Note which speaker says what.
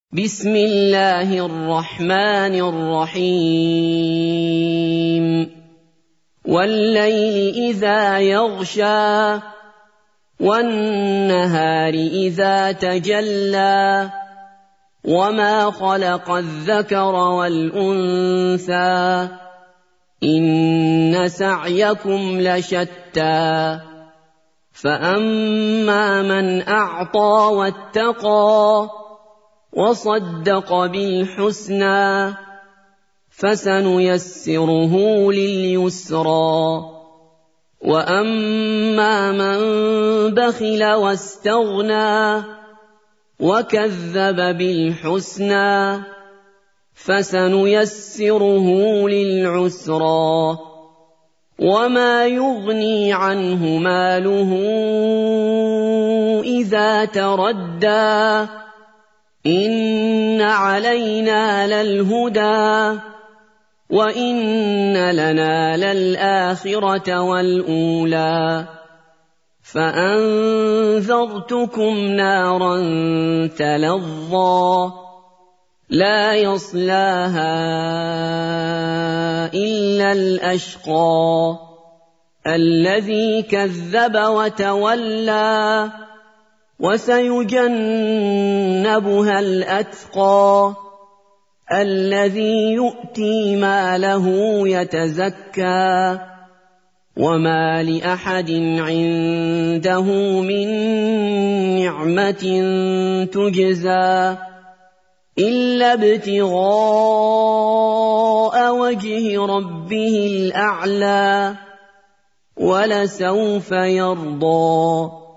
Speaker 1: بسم الله الرحمن الرحيم والليل إذا يغشى والنهار إذا تجلى وما خلق الذكر والأنثى إن سعيكم لشتى فأما من أعطى واتقى وصدق بالحسنى فسنيسره لليسرى وأما من بخل واستغنى وكذب بالحسنى فسنيسره للعسرى وما يغني عنه ماله إذا تردى إن علينا للهدى وإن لنا للآخرة والأولى فأنذرتكم نارا تلظى لا يصلاها إلا الأشقى الذي كذب وتولى وسيجنبها الأتقى الذي يؤتي ماله يتزكى وما لأحد عنده من نعمة تجزى إلا ابتغاء وجه ربه الأعلى ولسوف يرضى